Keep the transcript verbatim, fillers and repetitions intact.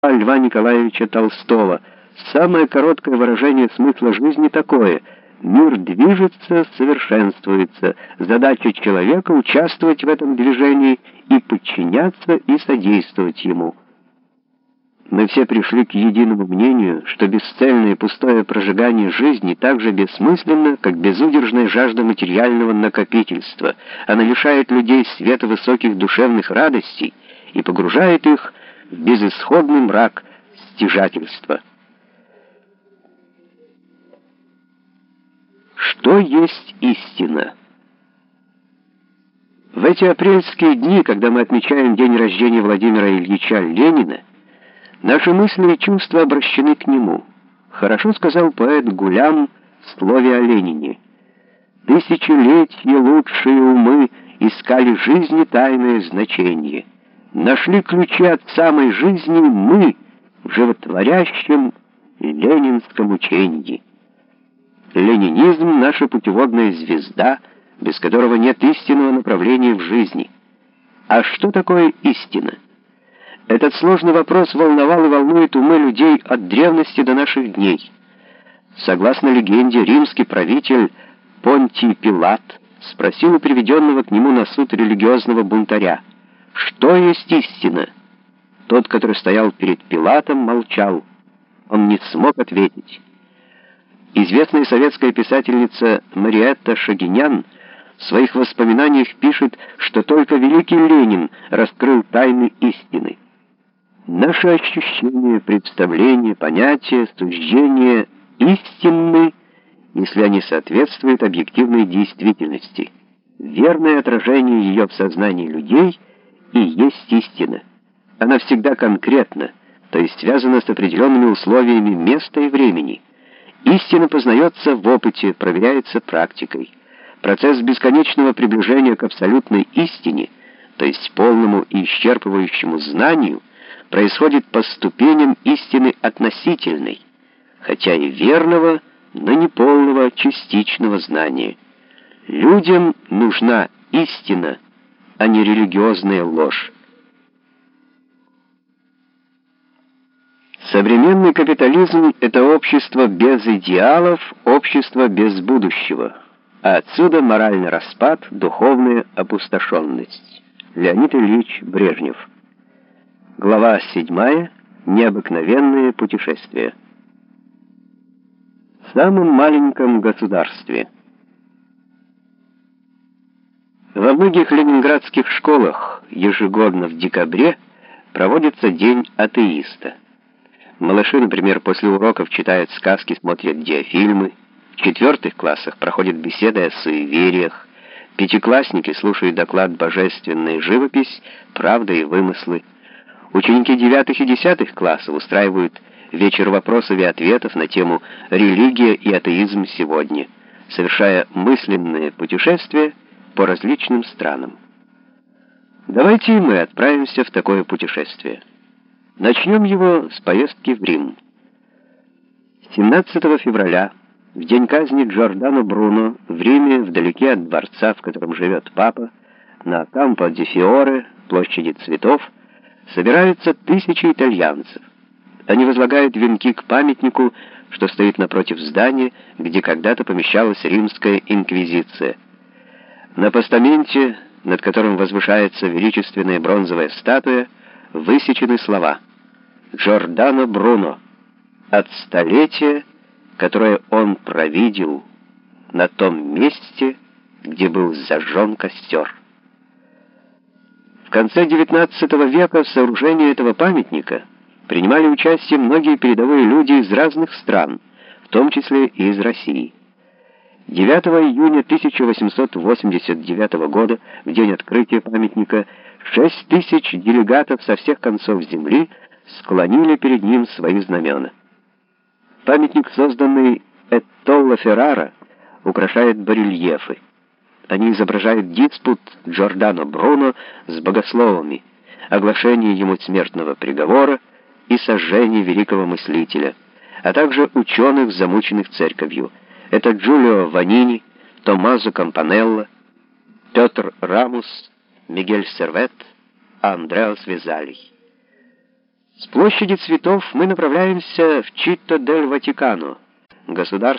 Льва Николаевича Толстого. Самое короткое выражение смысла жизни такое: мир движется, совершенствуется. Задача человека — участвовать в этом движении и подчиняться и содействовать ему. Мы все пришли к единому мнению, что бесцельное и пустое прожигание жизни так же бессмысленно, как безудержная жажда материального накопительства. Она лишает людей света высоких душевных радостей и погружает их в безысходный мрак стяжательства. Что есть истина? В эти апрельские дни, когда мы отмечаем день рождения Владимира Ильича Ленина, наши мысли и чувства обращены к нему. Хорошо сказал поэт Гулям в слове о Ленине: «Тысячелетия лучшие умы искали жизни тайное значение. Нашли ключи от самой жизни мы в животворящем ленинском учении». Ленинизм — наша путеводная звезда, без которого нет истинного направления в жизни. А что такое истина? Этот сложный вопрос волновал и волнует умы людей от древности до наших дней. Согласно легенде, римский правитель Понтий Пилат спросил у приведенного к нему на суд религиозного бунтаря: «Что есть истина?» Тот, который стоял перед Пилатом, молчал. Он не смог ответить. Известная советская писательница Мариэтта Шагинян в своих воспоминаниях пишет, что только великий Ленин раскрыл тайны истины. Наши ощущения, представления, понятия, суждения истинны, если они соответствуют объективной действительности. Верное отражение ее в сознании людей и есть истина. Она всегда конкретна, то есть связана с определенными условиями места и времени. Истина познается в опыте, проверяется практикой. Процесс бесконечного приближения к абсолютной истине, то есть полному и исчерпывающему знанию, происходит по ступеням истины относительной, хотя и верного, но не полного, частичного знания. Людям нужна истина, а не религиозная ложь. Современный капитализм — это общество без идеалов, общество без будущего. А отсюда моральный распад, духовная опустошенность. Леонид Ильич Брежнев. Глава седьмая. Необыкновенное путешествие. В самом маленьком государстве. Во многих ленинградских школах ежегодно в декабре проводится День атеиста. Малыши, например, после уроков читают сказки, смотрят диафильмы. В четвертых классах проходят беседы о суевериях. Пятиклассники слушают доклад «Божественная живопись. Правда и вымыслы». Ученики девятых и десятых классов устраивают вечер вопросов и ответов на тему «Религия и атеизм сегодня», совершая мысленное путешествие по различным странам. Давайте и мы отправимся в такое путешествие. Начнем его с поездки в Рим. семнадцатого февраля, в день казни Джордано Бруно, в Риме, вдалеке от дворца, в котором живет папа, на Кампо-ди-Фиоре, площади цветов, собираются тысячи итальянцев. Они возлагают венки к памятнику, что стоит напротив здания, где когда-то помещалась римская инквизиция. На постаменте, над которым возвышается величественная бронзовая статуя, высечены слова: «Джордано Бруно, от столетия, которое он провидел на том месте, где был зажжен костер». В конце девятнадцатого века в сооружении этого памятника принимали участие многие передовые люди из разных стран, в том числе и из России. девятого июня тысяча восемьсот восемьдесят девятого года, в день открытия памятника, шесть тысяч делегатов со всех концов земли склонили перед ним свои знамена. Памятник, созданный Ettollo Ferrara, украшает барельефы. Они изображают диспут Джордано Бруно с богословами, оглашение ему смертного приговора и сожжение великого мыслителя, а также ученых, замученных церковью. Это Джулио Ванини, Томмазо Кампанелло, Петр Рамус, Мигель Сервет, Андреас Визалий. С площади Цветов мы направляемся в Читто-дель-Ватикано, государство